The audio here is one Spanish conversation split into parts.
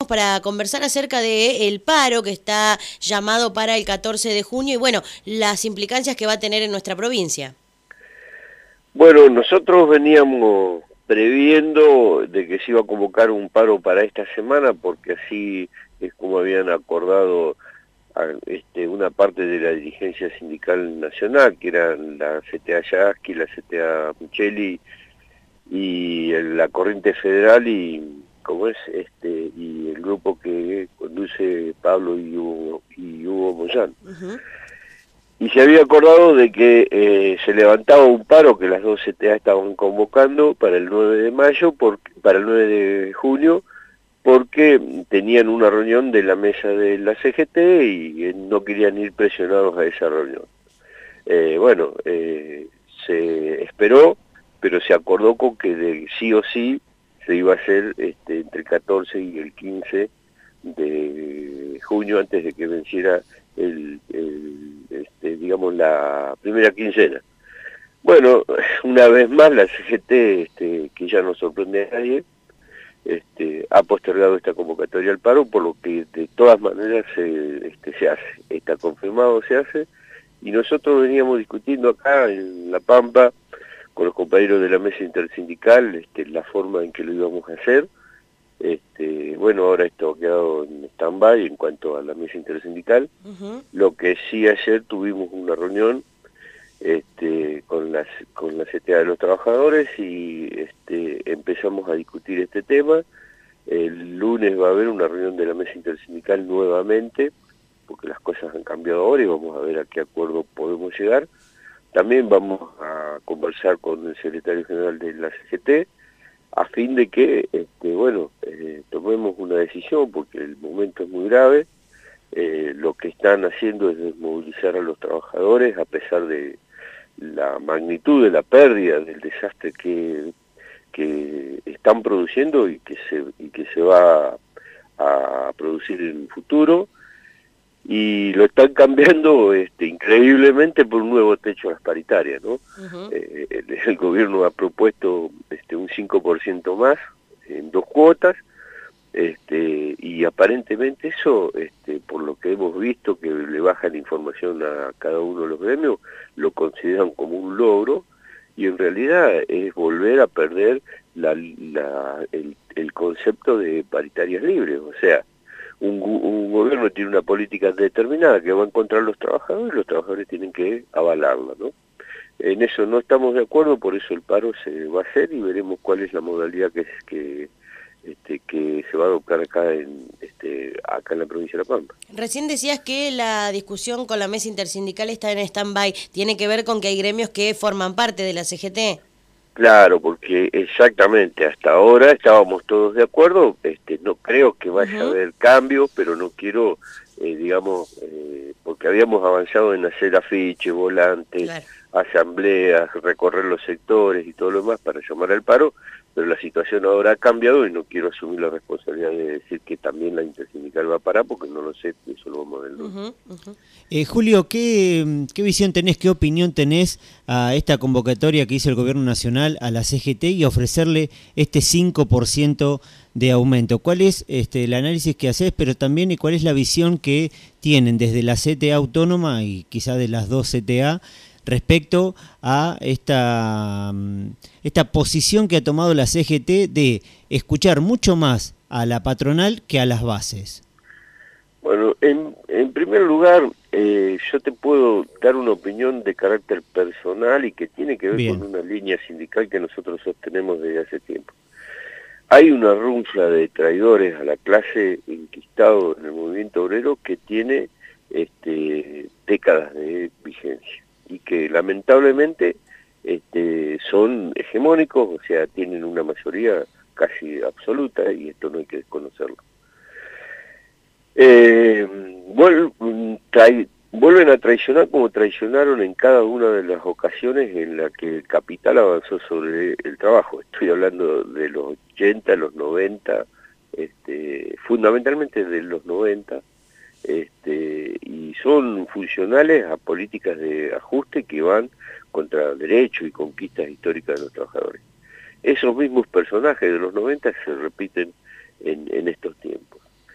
para conversar acerca del paro que está llamado para el 14 de junio y bueno, las implicancias que va a tener en nuestra provincia. Bueno, nosotros veníamos previendo de que se iba a convocar un paro para esta semana porque así es como habían acordado una parte de la dirigencia sindical nacional, que eran la CTA Yasky, la CTA Micheli y la Corriente Federal y y el grupo que conduce Pablo y Hugo Moyano. Y se había acordado de que se levantaba un paro que las dos CTA estaban convocando para el 9 de mayo, para el 9 de junio, porque tenían una reunión de la mesa de la CGT y no querían ir presionados a esa reunión. Se esperó, pero se acordó con que sí o sí se iba a hacer entre el 14 y el 15 de junio, antes de que venciera digamos, la primera quincena. Bueno, una vez más la CGT, que ya no sorprende a nadie, ha postergado esta convocatoria al paro, por lo que de todas maneras se hace, está confirmado, se hace, y nosotros veníamos discutiendo acá en La Pampa con los compañeros de la mesa intersindical la forma en que lo íbamos a hacer. Ahora esto ha quedado en stand-by en cuanto a la mesa intersindical. Lo que sí, ayer tuvimos una reunión con la CTA de los trabajadores y empezamos a discutir este tema. El lunes va a haber una reunión de la mesa intersindical nuevamente, porque las cosas han cambiado ahora y vamos a ver a qué acuerdo podemos llegar. También vamos a conversar con el secretario general de la CGT, a fin de que, tomemos una decisión, porque el momento es muy grave. Lo que están haciendo es desmovilizar a los trabajadores, a pesar de la magnitud de la pérdida, del desastre que están produciendo y que se va a producir en el futuro, y lo están cambiando increíblemente por un nuevo techo a las paritarias, ¿no? El gobierno ha propuesto un 5% más en 2 cuotas, y aparentemente eso, por lo que hemos visto, que le bajan información a cada uno de los gremios, lo consideran como un logro, y en realidad es volver a perder el concepto de paritarias libres. O sea, un gobierno tiene una política determinada que va en contra de los trabajadores tienen que avalarla, ¿no? En eso no estamos de acuerdo, por eso el paro se va a hacer y veremos cuál es la modalidad que se va a adoptar acá en la provincia de La Pampa. Recién decías que la discusión con la mesa intersindical está en stand-by. ¿Tiene que ver con que hay gremios que forman parte de la CGT? Claro, porque exactamente, hasta ahora estábamos todos de acuerdo. No creo que vaya a haber cambios, pero no quiero, porque habíamos avanzado en hacer afiches, volantes, claro, asambleas, recorrer los sectores y todo lo demás para llamar al paro, pero la situación ahora ha cambiado y no quiero asumir la responsabilidad de decir que también la intersindical va a parar, porque no lo sé, eso lo vamos a ver luego. Julio, ¿qué visión tenés, qué opinión tenés a esta convocatoria que hizo el Gobierno Nacional a la CGT y ofrecerle este 5% de aumento? ¿Cuál es el análisis que haces, pero también cuál es la visión que tienen desde la CTA autónoma y quizá de las dos CTA respecto a esta posición que ha tomado la CGT de escuchar mucho más a la patronal que a las bases? Bueno, en primer lugar, yo te puedo dar una opinión de carácter personal y que tiene que ver con una línea sindical que nosotros sostenemos desde hace tiempo. Hay una runfla de traidores a la clase enquistado en el movimiento obrero que tiene décadas de vigencia y que lamentablemente son hegemónicos, o sea, tienen una mayoría casi absoluta, y esto no hay que desconocerlo. Vuelven a traicionar como traicionaron en cada una de las ocasiones en las que el capital avanzó sobre el trabajo. Estoy hablando de los 80, los 90, fundamentalmente de los 90, y son funcionales a políticas de ajuste que van contra derechos y conquistas históricas de los trabajadores. Esos mismos personajes de los 90 se repiten en estos tiempos.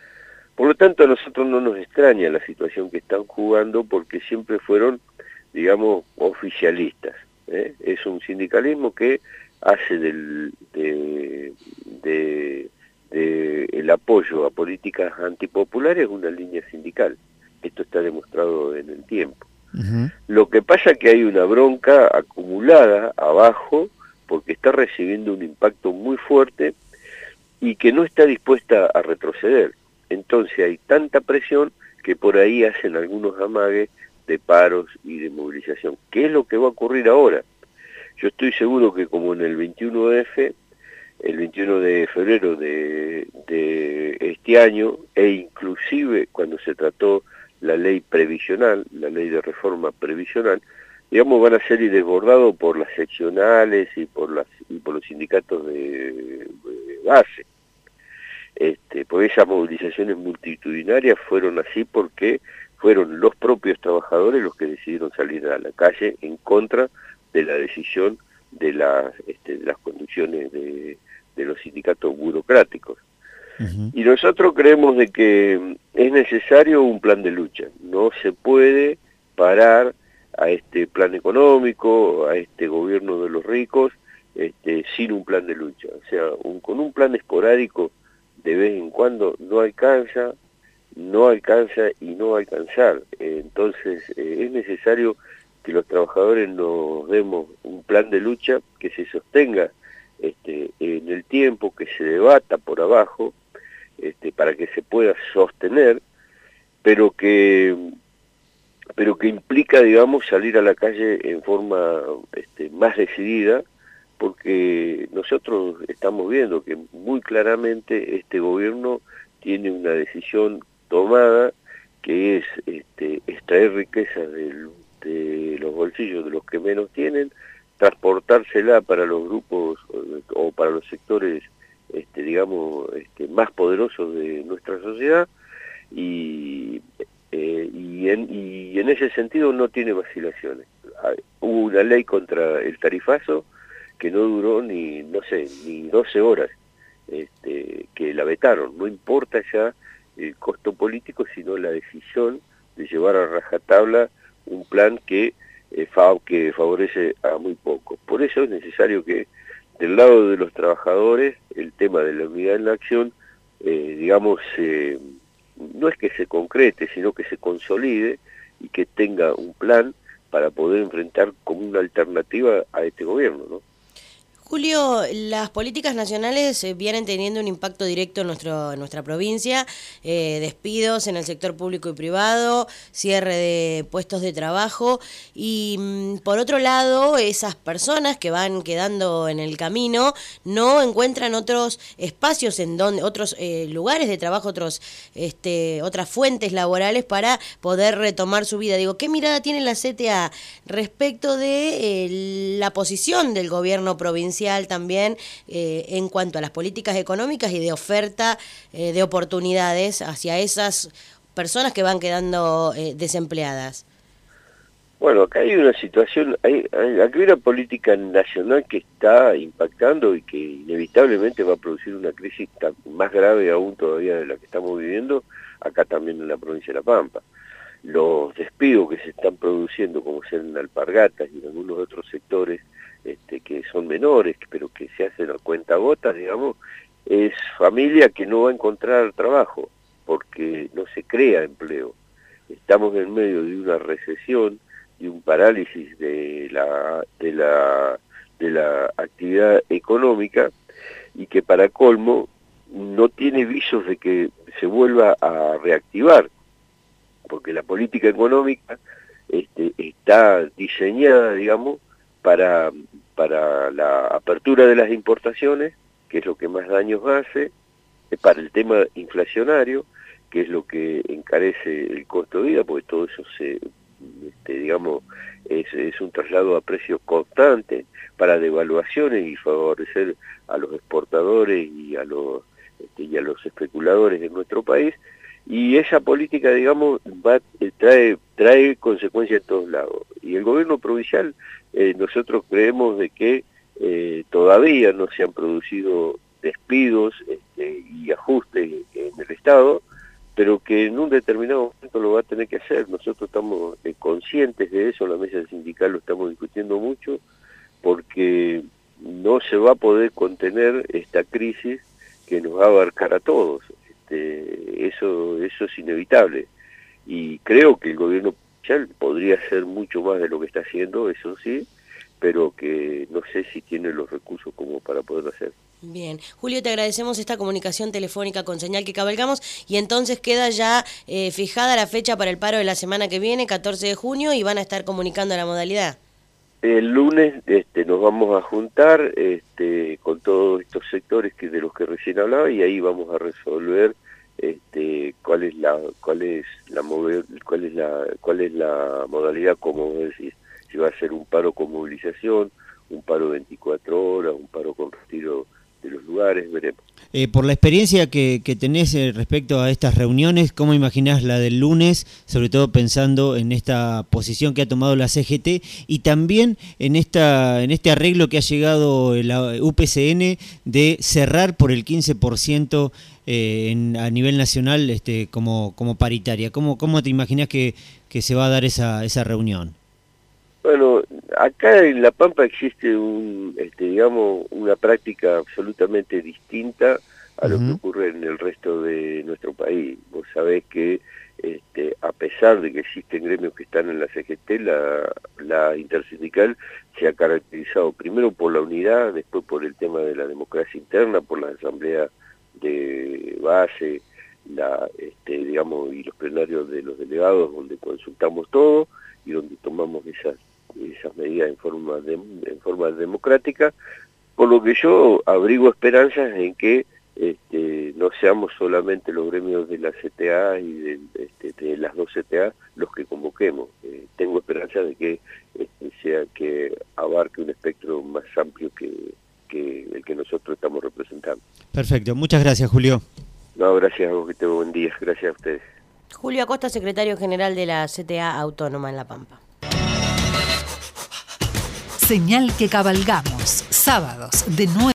Por lo tanto, a nosotros no nos extraña la situación que están jugando porque siempre fueron, digamos, oficialistas. Es un sindicalismo que hace el apoyo a políticas antipopulares una línea sindical. Esto está demostrado en el tiempo. Ujú. Lo que pasa es que hay una bronca acumulada abajo porque está recibiendo un impacto muy fuerte y que no está dispuesta a retroceder. Entonces hay tanta presión que por ahí hacen algunos amagues de paros y de movilización. ¿Qué es lo que va a ocurrir ahora? Yo estoy seguro que como en el 21F, el 21 de febrero de este año, e inclusive cuando se trató la ley previsional, la ley de reforma previsional, digamos, van a ser desbordados por las seccionales y por los sindicatos de base. Porque esas movilizaciones multitudinarias fueron así porque fueron los propios trabajadores los que decidieron salir a la calle en contra de la decisión de las conducciones de los sindicatos burocráticos. Ujú. Y nosotros creemos de que es necesario un plan de lucha. No se puede parar a este plan económico, a este gobierno de los ricos, sin un plan de lucha. O sea, con un plan esporádico de vez en cuando no alcanza y no va a alcanzar. Entonces es necesario que los trabajadores nos demos un plan de lucha que se sostenga en el tiempo, que se debata por abajo, para que se pueda sostener, pero que implica, digamos, salir a la calle en forma más decidida, porque nosotros estamos viendo que muy claramente este gobierno tiene una decisión tomada, que es extraer riqueza de los bolsillos de los que menos tienen, transportársela para los grupos o para los sectores, digamos, más poderosos de nuestra sociedad, y en ese sentido no tiene vacilaciones. Hubo una ley contra el tarifazo que no duró ni 12 horas, que la vetaron. No importa ya el costo político, sino la decisión de llevar a rajatabla un plan que favorece a muy pocos. Por eso es necesario que del lado de los trabajadores el tema de la unidad en la acción, digamos, no es que se concrete, sino que se consolide y que tenga un plan para poder enfrentar como una alternativa a este gobierno, ¿no? Julio, las políticas nacionales vienen teniendo un impacto directo en nuestra provincia, despidos en el sector público y privado, cierre de puestos de trabajo y por otro lado esas personas que van quedando en el camino no encuentran otros espacios en donde otros lugares de trabajo, otras fuentes laborales para poder retomar su vida. Digo, ¿qué mirada tiene la CTA respecto de la posición del gobierno provincial también en cuanto a las políticas económicas y de oferta de oportunidades hacia esas personas que van quedando desempleadas? Bueno, acá hay una situación, aquí hay una política nacional que está impactando y que inevitablemente va a producir una crisis más grave aún todavía de la que estamos viviendo, acá también en la provincia de La Pampa. Los despidos que se están produciendo, como ser en Alpargatas y en algunos otros sectores, que son menores, pero que se hacen a cuentagotas, digamos, es familia que no va a encontrar trabajo, porque no se crea empleo. Estamos en medio de una recesión, de un parálisis de la actividad económica, y que para colmo no tiene visos de que se vuelva a reactivar, porque la política económica está diseñada, digamos, para la apertura de las importaciones, que es lo que más daños hace, para el tema inflacionario, que es lo que encarece el costo de vida, porque todo eso digamos, es un traslado a precios constantes, para devaluaciones y favorecer a los exportadores y a los especuladores de nuestro país. Y esa política, digamos, trae consecuencias en todos lados. Y el gobierno provincial, nosotros creemos de que todavía no se han producido despidos y ajustes en el Estado, pero que en un determinado momento lo va a tener que hacer. Nosotros estamos conscientes de eso, en la mesa sindical lo estamos discutiendo mucho, porque no se va a poder contener esta crisis que nos va a abarcar a todos. Eso es inevitable. Y creo que el gobierno provincial podría hacer mucho más de lo que está haciendo, eso sí, pero que no sé si tiene los recursos como para poderlo hacer. Bien, Julio, te agradecemos esta comunicación telefónica con Señal que Cabalgamos, y entonces queda ya fijada la fecha para el paro de la semana que viene, 14 de junio, y van a estar comunicando la modalidad. El lunes nos vamos a juntar con todos estos sectores de los que recién hablaba, y ahí vamos a resolver cuál es la modalidad, como vos decís, si va a ser un paro con movilización, un paro 24 horas, un paro con retiro de los lugares, veremos. Por la experiencia que tenés respecto a estas reuniones, ¿cómo imaginás la del lunes, sobre todo pensando en esta posición que ha tomado la CGT y también en este arreglo que ha llegado la UPCN de cerrar por el 15% a nivel nacional como paritaria? ¿Cómo te imaginás que se va a dar esa reunión? Bueno, acá en La Pampa existe una práctica absolutamente distinta a lo que ocurre en el resto de nuestro país. Vos sabés que a pesar de que existen gremios que están en la CGT, la intersindical se ha caracterizado primero por la unidad, después por el tema de la democracia interna, por la asamblea de base, y los plenarios de los delegados, donde consultamos todo y donde tomamos esas medidas en forma democrática, por lo que yo abrigo esperanzas en que no seamos solamente los gremios de la CTA y de las dos CTA los que convoquemos. Tengo esperanza de que que abarque un espectro más amplio que el que nosotros estamos representando. Perfecto, muchas gracias, Julio. No, gracias a vos, que tengo buen día. Gracias a ustedes. Julio Acosta, secretario general de la CTA Autónoma en La Pampa. Señal que Cabalgamos, sábados de 9.